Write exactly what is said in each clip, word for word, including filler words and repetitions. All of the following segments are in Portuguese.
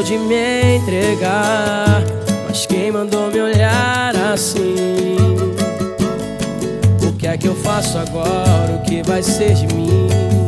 sou de me entregar, mas quem mandou me olhar assim? O que é que eu faço agora? O que vai ser de mim?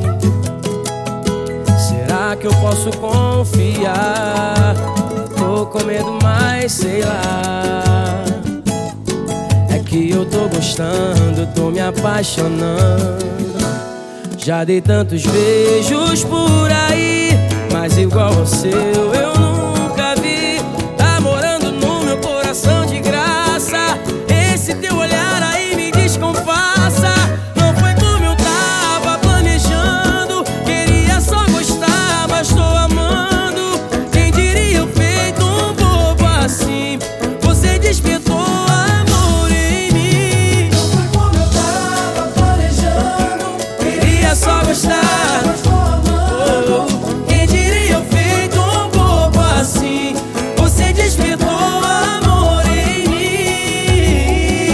Será que eu posso confiar? Tô com medo, mas sei lá. É que eu tô gostando, tô me apaixonando. Já dei tantos beijos por aí, mas igual ao seu eu nunca vi. Tá morando no meu coração de graça. Esse teu olhar aí me descompassa. Não foi como eu tava planejando. Queria só gostar, mas tô amando. Quem diria eu feito um bobo assim? Você despertou amor em mim. Não foi como eu tava planejando. Queria só gostar, mas tô amando. quem diria eu feito um bobo assim? Você despertou amor em mim.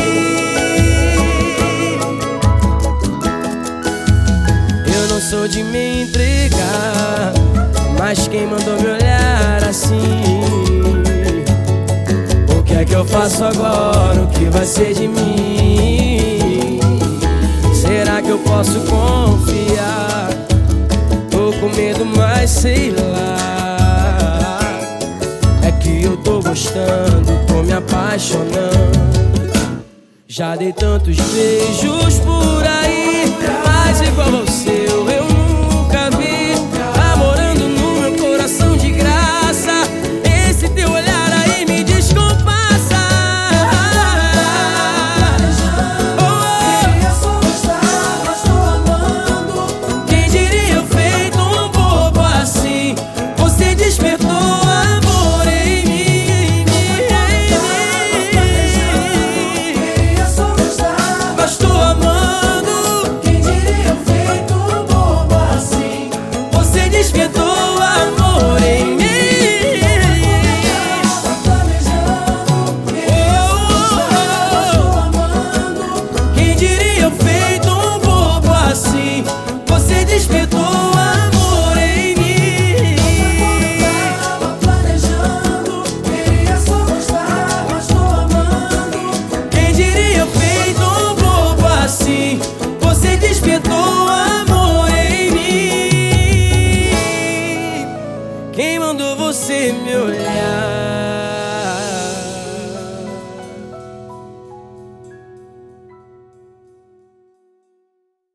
Eu não sou de me entregar, mas quem mandou me olhar assim? O que é que eu faço agora? O que vai ser de mim? Será que eu posso confiar? Tô com medo, mas sei lá. É que eu tô gostando, tô me apaixonando. Já dei tantos beijos por aí,